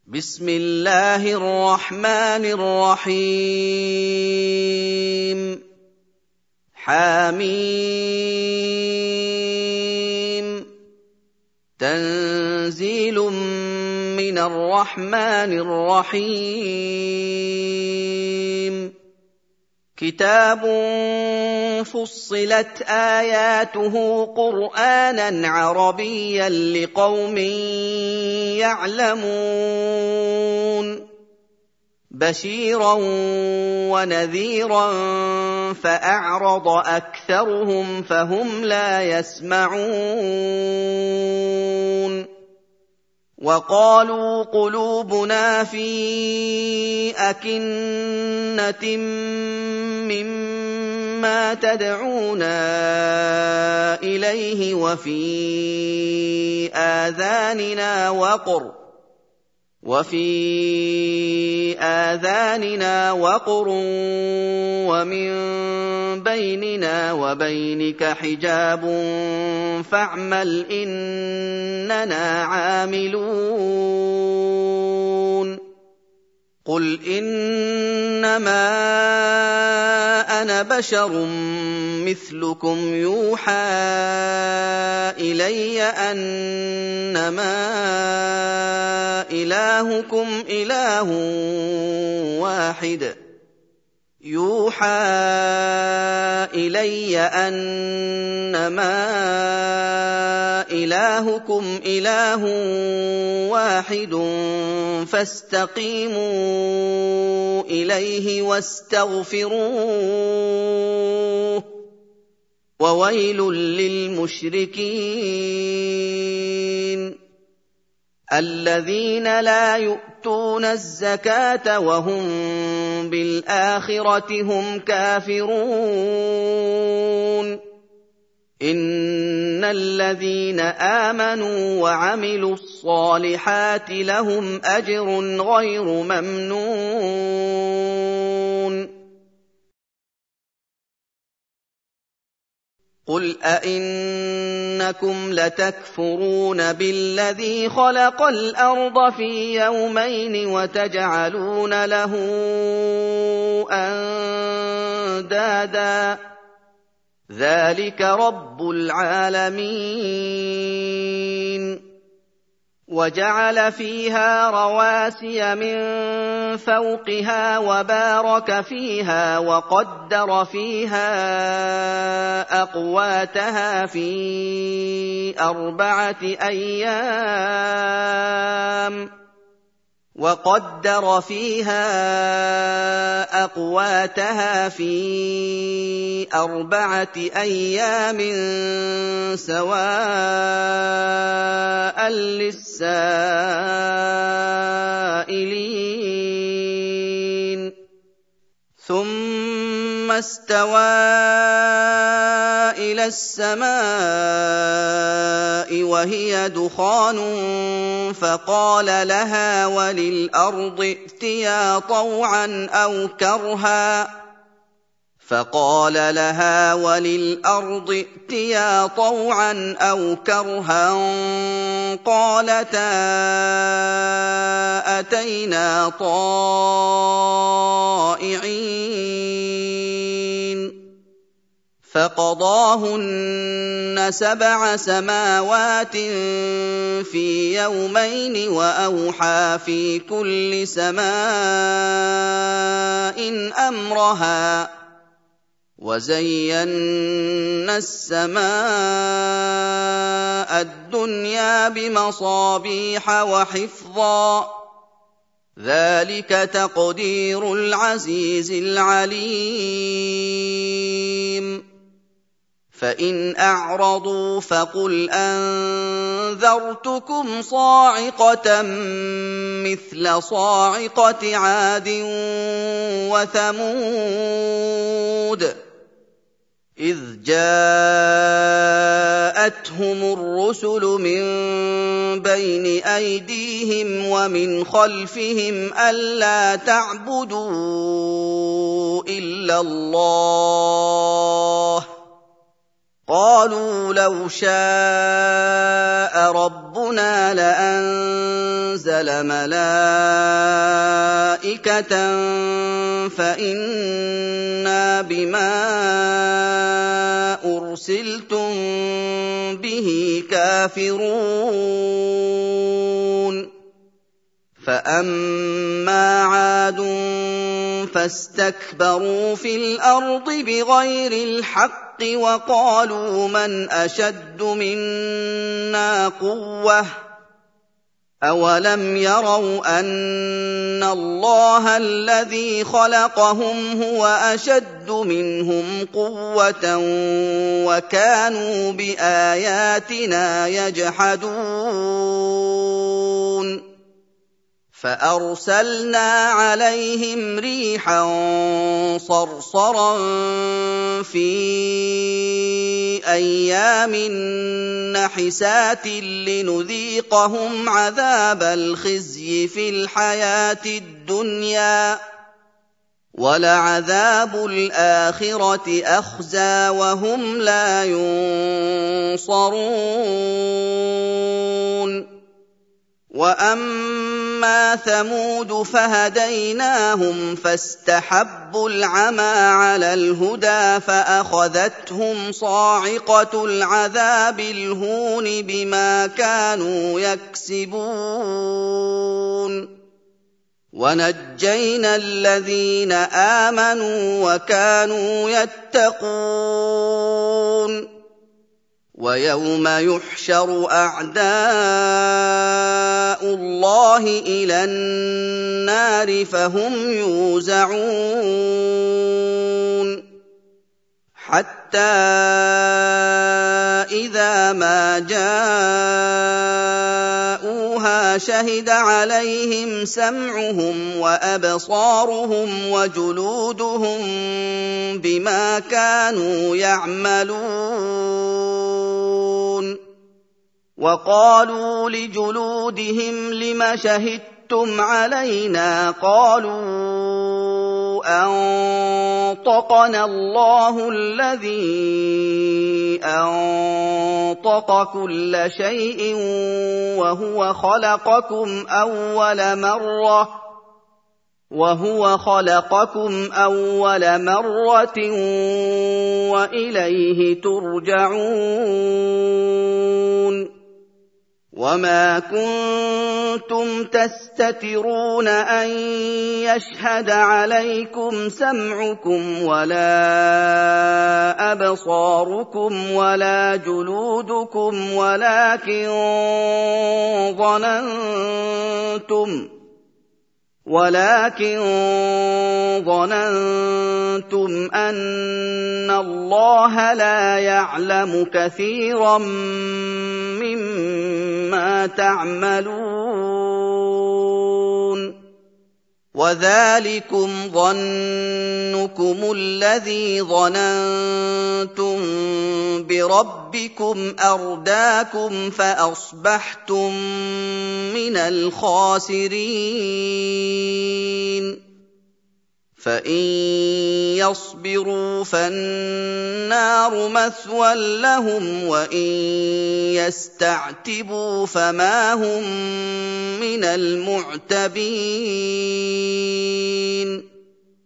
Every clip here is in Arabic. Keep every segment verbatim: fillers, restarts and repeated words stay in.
بسم الله الرحمن الرحيم حميم تنزيل من الرحمن الرحيم كتاب فصلت آياته قرآناً عربياً لقوم يعلمون بشيراً ونذيراً فأعرض أكثرهم فهم لا يسمعون وقالوا قلوبنا في أكنة مما تدعونا إليه وفي آذاننا وقر وفي آذاننا وقر ومن بيننا وبينك حجاب فاعمل إننا عاملون قل إنما أنا بشر مثلكم يوحى إلي أنما إلهكم إله واحد يوحى إلي أنما إلهكم إله واحد فاستقيموا إليه واستغفروه وويل للمشركين الذين لا يؤتون الزكاة وهم بالآخرة هم كافرون إن الذين آمنوا وعملوا الصالحات لهم أجر غير ممنون قل أئنكم لتكفرون بالذي خلق الأرض في يومين وتجعلون له أندادا ذلك رب العالمين وجعل فيها رواسي من فوقها وبارك فيها وقدر فيها أقواتها في أربعة أيام وقدر فيها أقواتها في أربعة أيام سواء للسائلين ثم استوى إلى السماء وهي دخان فقال لها وللأرض ائتيا طوعا أو كرها فقال لها وللأرض ائتيا طوعا أو كرها قالتا أتينا طائعين فقضاهن سبع سماوات في يومين وأوحى في كل سماء أمرها وزينا السماء الدنيا بمصابيح وحفظا ذلك تقدير العزيز العليم فإن أعرضوا فقل أنذرتكم صاعقة مثل صاعقة عاد وثمود إذ جاءتهم الرسل من بين أيديهم ومن خلفهم ألا تعبدوا إلا الله قالوا لو شاء ربنا لأنزل ملائكة فإنا بما أرسلتم به كافرون فأما عاد فاستكبروا في الأرض بغير الحق وقالوا من أشد منا قوة أولم يروا أن الله الذي خلقهم هو أشد منهم قوة وكانوا بآياتنا يجحدون فأرسلنا عليهم ريحا صرصرا في أيام نحسات لنذيقهم عذاب الخزي في الحياة الدنيا ولعذاب الآخرة أخزى وهم لا ينصرون وأما ثمود فهديناهم فاستحبوا العمى على الهدى فأخذتهم صاعقة العذاب الهون بما كانوا يكسبون ونجينا الذين آمنوا وكانوا يتقون ويوم يحشر أعداء الله إلى النار فهم يوزعون حتى إذا ما جاءوها شهد عليهم سمعهم وأبصارهم وجلودهم بما كانوا يعملون وقالوا لجلودهم لم شهدتم علينا قالوا أنطقنا الله الذي أنطق كل شيء وهو خلقكم أول مرة وهو خلقكم أول مرة وإليه ترجعون وما كنتم تستترون أن يشهد عليكم سمعكم ولا أبصاركم ولا جلودكم ولكن ظننتم ولكن ظننتم أن الله لا يعلم كثيرا مما تعملون وذلكم ظنكم الذي ظننتم بربكم أرداكم فأصبحتم من الخاسرين فإن يصبروا فالنار مثوى لهم وإن يستعتبوا فما هم من المعتبين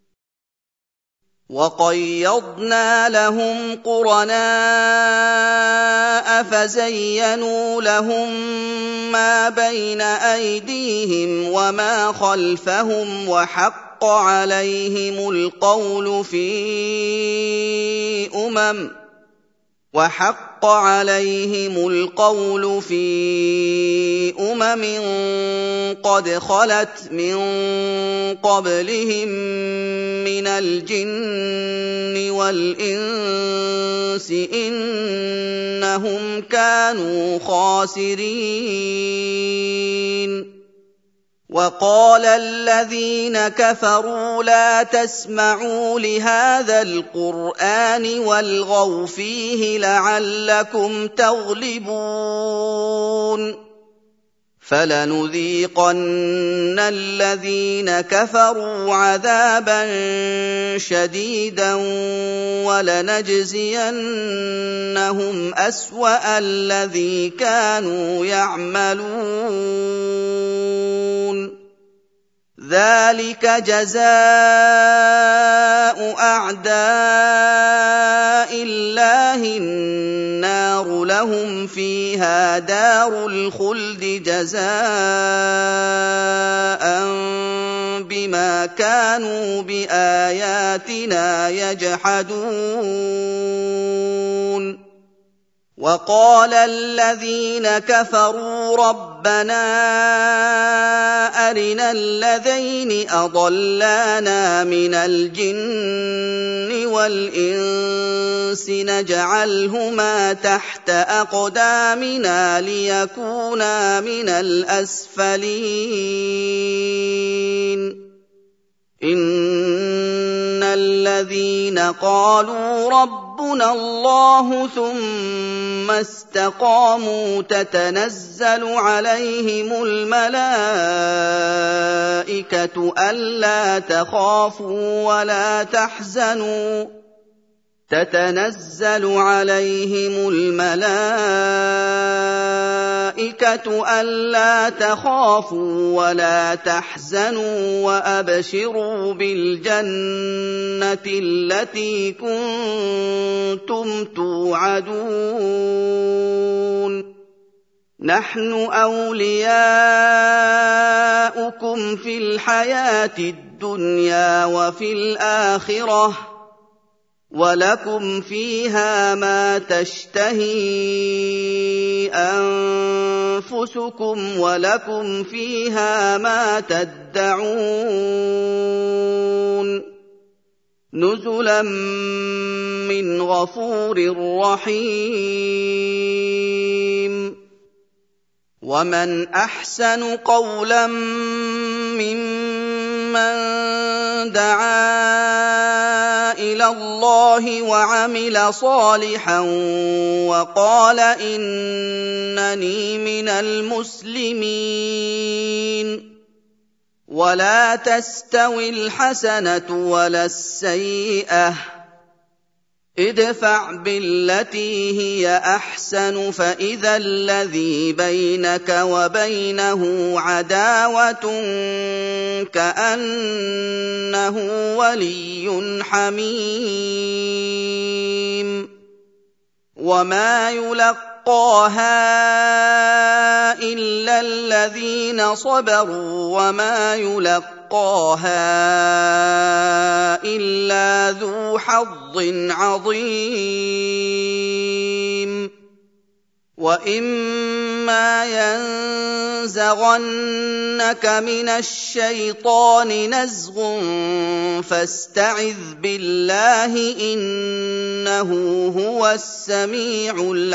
وقيضنا لهم قرناء فزينوا لهم ما بين أيديهم وما خلفهم وحق عليهم القول في أمم وحق عليهم القول في أمم قد خلت من قبلهم من الجن والإنس إنهم كانوا خاسرين وقال الذين كفروا لا تسمعوا لهذا القرآن والغوا فيه لعلكم تغلبون فَلَنُذِيقَنَّ الَّذِينَ كَفَرُوا عَذَابًا شَدِيدًا وَلَنَجْزِيَنَّهُمْ أَسْوَأَ الَّذِي كَانُوا يَعْمَلُونَ ذَلِكَ جَزَاءُ أَعْدَاءِ اللَّهِ النَّارُ لَهُمْ فِيهَا دَارُ الْخُلْدِ جَزَاءً بِمَا كَانُوا بِآيَاتِنَا يَجْحَدُونَ وَقَالَ الَّذِينَ كَفَرُوا رَبَّنَا أَرِنَا اللَّذَيْنِ أَضَلَّانَا مِنَ الْجِنِّ وَالْإِنسِ نَجْعَلْهُمَا تَحْتَ أَقْدَامِنَا لِيَكُونَا مِنَ الْأَسْفَلِينَ إِنَّ الَّذِينَ قَالُوا رَبُّنَا اللَّهُ ثُمَّ اسْتَقَامُوا تَتَنَزَّلُ عَلَيْهِمُ الْمَلَائِكَةُ أَلَّا تَخَافُوا وَلَا تَحْزَنُوا تَتَنَزَّلُ عَلَيْهِمُ الْمَلَائِكَةُ أَلَّا تَخَافُوا وَلَا تَحْزَنُوا وَأَبْشِرُوا بِالْجَنَّةِ الَّتِي كُنتُمْ تُوعَدُونَ نَحْنُ أَوْلِيَاؤُكُمْ فِي الْحَيَاةِ الدُّنْيَا وَفِي الْآخِرَةِ وَلَكُمْ فِيهَا مَا تَشْتَهِي أَنفُسُكُمْ وَلَكُمْ فِيهَا مَا تَدَّعُونَ نُزُلًا مِّنْ غَفُورٍ رَّحِيمٍ وَمَنْ أَحْسَنُ قَوْلًا مِّمَّن دَعَا إِلَى اللَّهِ وَعَمِلَ صَالِحًا وَقَالَ إِنَّنِي مِنَ الْمُسْلِمِينَ وَلَا تَسْتَوِي الْحَسَنَةُ وَلَا السَّيِّئَةُ ادْفَعْ بِالَّتِي هِيَ أَحْسَنُ فَإِذَا الَّذِي بَيْنَكَ وَبَيْنَهُ عَدَاوَةٌ كَأَنَّهُ وَلِيٌّ حَمِيمٌ وَمَا يُلَقَّاهَا إِلَّا الَّذِينَ صَبَرُوا وَمَا يُلَقَّاهَا إِلَّا ذُو حَظٍّ عَظِيمٍ وَإِمَّا يَنزَغَنَّكَ مِنَ الشَّيْطَانِ نَزْغٌ فَاسْتَعِذْ بِاللَّهِ ۖ إِنَّهُ هُوَ السَّمِيعُ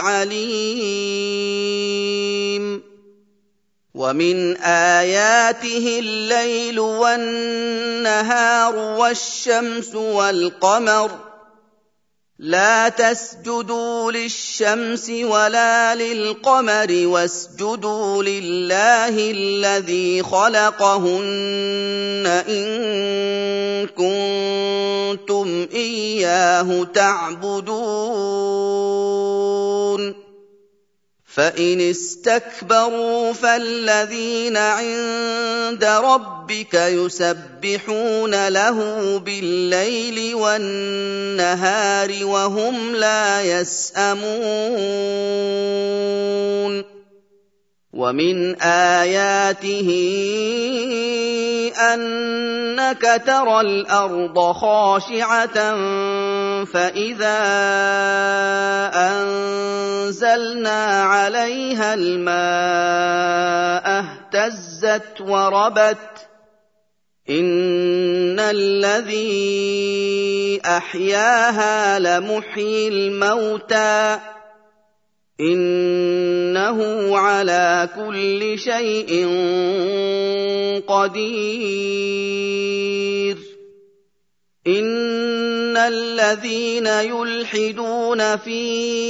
الْعَلِيمُ وَمِنْ آيَاتِهِ اللَّيْلُ وَالنَّهَارُ وَالشَّمْسُ وَالْقَمَرُ لَا تَسْجُدُوا لِلشَّمْسِ وَلَا لِلْقَمَرِ وَاسْجُدُوا لِلَّهِ الَّذِي خَلَقَهُنَّ إِن كُنتُمْ إِيَّاهُ تَعْبُدُونَ فَإِنِ اسْتَكْبَرُوا فَالَّذِينَ عِندَ رَبِّكَ يُسَبِّحُونَ لَهُ بِاللَّيْلِ وَالنَّهَارِ وَهُمْ لَا يَسْأَمُونَ وَمِنْ آيَاتِهِ أَنَّكَ تَرَى الْأَرْضَ خَاشِعَةً فَإِذَا أَنزَلْنَا عَلَيْهَا الْمَاءَ اهْتَزَّتْ وَرَبَتْ إِنَّ الَّذِي أَحْيَاهَا لَمُحْيِي الْمَوْتَىٰ إِنَّهُ عَلَىٰ كُلِّ شَيْءٍ قَدِيرٌ إِنَّ الذين يلحدون في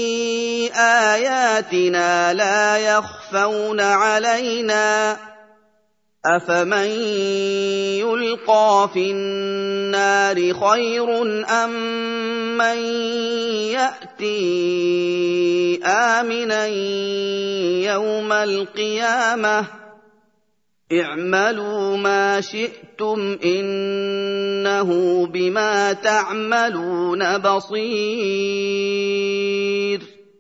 آياتنا لا يخفون علينا أفمن يلقى في النار خير أم من يأتي آمنا يوم القيامة اعملوا ما شئتم إنه بما تعملون بصير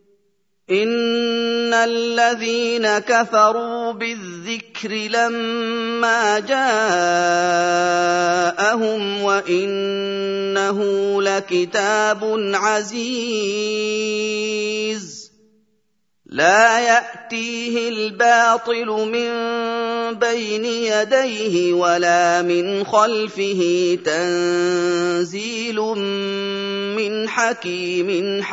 إن الذين كفروا بالذكر لما جاءهم وإنه لكتاب عزيز لا يأتيه الباطل من بين يديه ولا من خلفه تنزيل من حكيم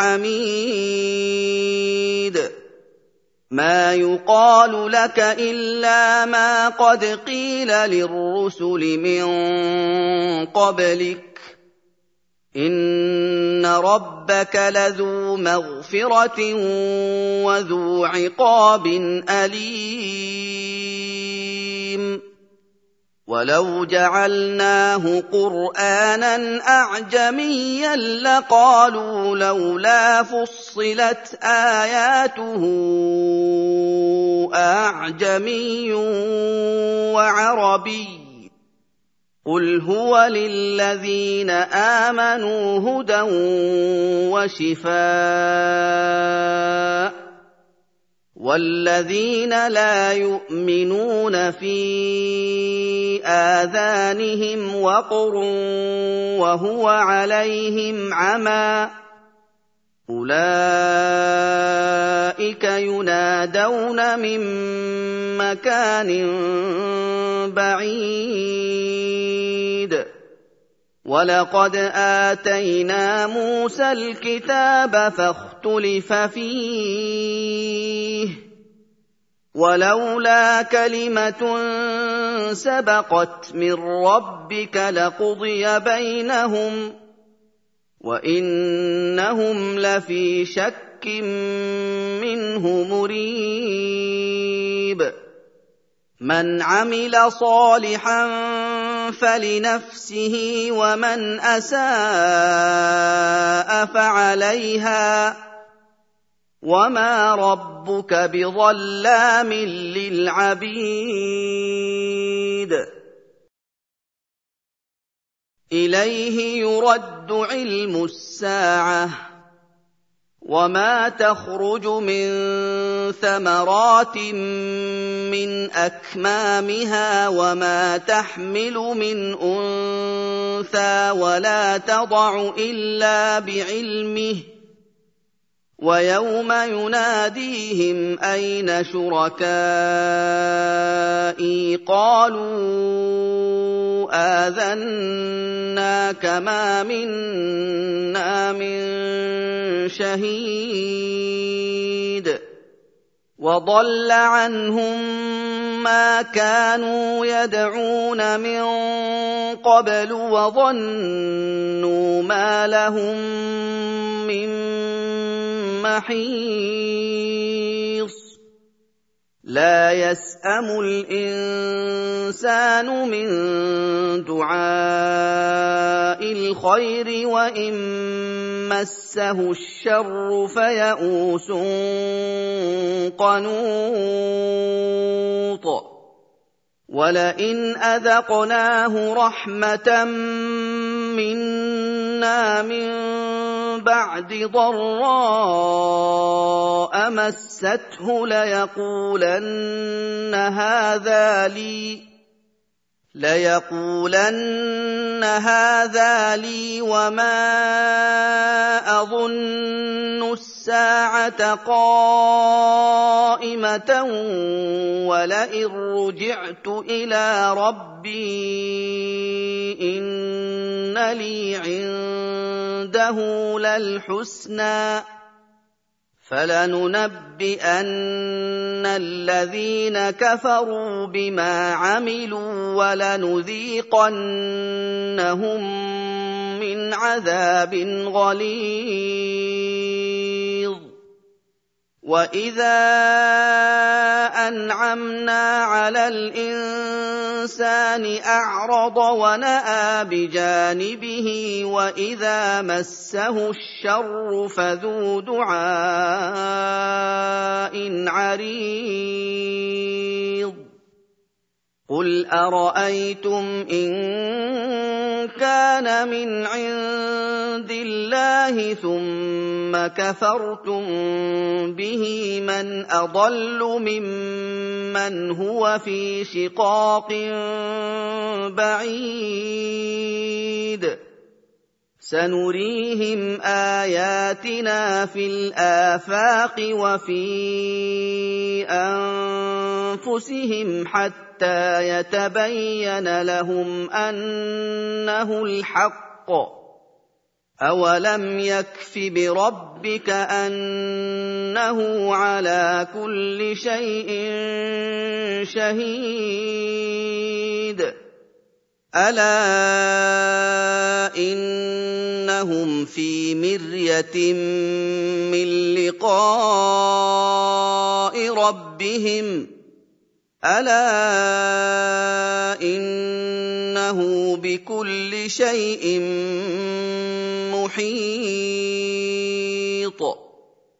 حميد ما يقال لك إلا ما قد قيل للرسل من قبلك إن ربك لذو مغفرة وذو عقاب أليم ولو جعلناه قرآنا أعجميا لقالوا لولا فصلت آياته أعجمي وعربي قل هو للذين آمنوا هدى وشفاء والذين لا يؤمنون في آذانهم وقر وهو عليهم عمى أولئك ينادون من مكان بعيد ولقد آتينا موسى الكتاب فاختلف فيه ولولا كلمة سبقت من ربك لقضي بينهم وإنهم لفي شك منه مريب من عمل صالحا فلنفسه ومن أساء فعليها وما ربك بظلام للعبيد إليه يرد علم الساعة وما تخرج من ثمرات من أكمامها وما تحمل من أنثى ولا تضع إلا بعلمه ويوم يناديهم أين شركائي قالوا آذناك ما منا من شهيد وضل عنهم ما كانوا يدعون من قبل وظنوا ما لهم من محيص لا يسأم الإنسان من دعاء الخير وإن مسه الشر فيئوس قنوط ولئن أذقناه رحمة منا من بعد ضراء مسته ليقولن هذا لي ليقولن هذا لي وما أظن الساعة قائمة ولئن رجعت إلى ربي إن لي عنده للحسنى فلننبئن الذين كفروا بما عملوا ولنذيقنهم مِّنْ عَذَابٍ غَلِيظٍ وَإِذَا أَنْعَمْنَا عَلَى الْإِنسَانِ أَعْرَضَ وَنَأَىٰ بِجَانِبِهِ وَإِذَا مَسَّهُ الشَّرُّ فَذُو دُعَاءٍ عَرِيضٍ قُلْ أَرَأَيْتُمْ إِن كَانَ مِنْ عِندِ اللَّهِ ثُمَّ كَفَرْتُم بِهِ مَنْ أَضَلُّ مِمَّنْ هُوَ فِي شِقَاقٍ بَعِيدٍ سَنُرِيهِمْ آيَاتِنَا فِي الْآفَاقِ وَفِي أَنفُسِهِمْ حَتَّىٰ يَتَبَيَّنَ لَهُمْ أَنَّهُ الْحَقُّ ۗ أَوَلَمْ يَكْفِ بِرَبِّكَ أَنَّهُ عَلَىٰ كُلِّ شَيْءٍ شَهِيدٌ أَلَا إِنَّهُمْ فِي مِرْيَةٍ مِّن لِّقَاءِ رَبِّهِمْ أَلَا إِنَّهُ بِكُلِّ شَيْءٍ مُّحِيطٌ